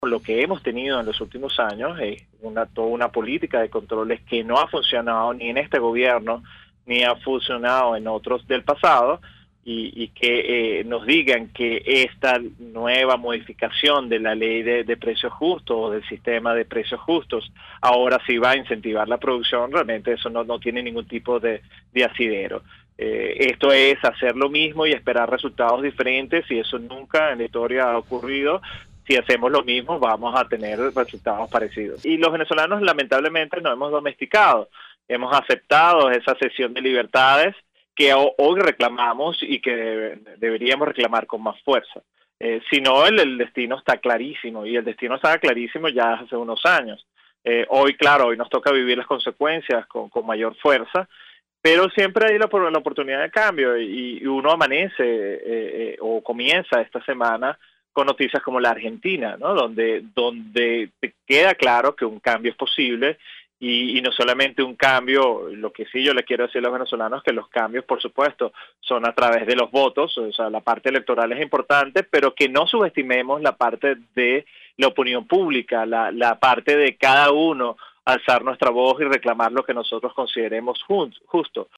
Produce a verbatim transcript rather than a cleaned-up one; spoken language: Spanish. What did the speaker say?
Lo que hemos tenido en los últimos años es una, toda una política de controles que no ha funcionado ni en este gobierno, ni ha funcionado en otros del pasado, y, y que eh, nos digan que esta nueva modificación de la ley de, de precios justos o del sistema de precios justos ahora sí va a incentivar la producción, realmente eso no, no tiene ningún tipo de, de asidero. Eh, esto es hacer lo mismo y esperar resultados diferentes, y eso nunca en la historia ha ocurrido. Si hacemos lo mismo, vamos a tener resultados parecidos. Y los venezolanos lamentablemente nos hemos domesticado, hemos aceptado esa cesión de libertades que hoy reclamamos y que debe, deberíamos reclamar con más fuerza. Eh, si no, el, el destino está clarísimo, y el destino estaba clarísimo ya hace unos años. Eh, hoy, claro, hoy nos toca vivir las consecuencias con, con mayor fuerza, pero siempre hay la, la oportunidad de cambio, y, y uno amanece eh, eh, o comienza esta semana con noticias como la Argentina, ¿no? Donde, donde te queda claro que un cambio es posible, y, y no solamente un cambio. Lo que sí yo le quiero decir a los venezolanos es que los cambios, por supuesto, son a través de los votos, o sea, la parte electoral es importante, pero que no subestimemos la parte de la opinión pública, la, la parte de cada uno alzar nuestra voz y reclamar lo que nosotros consideremos justo.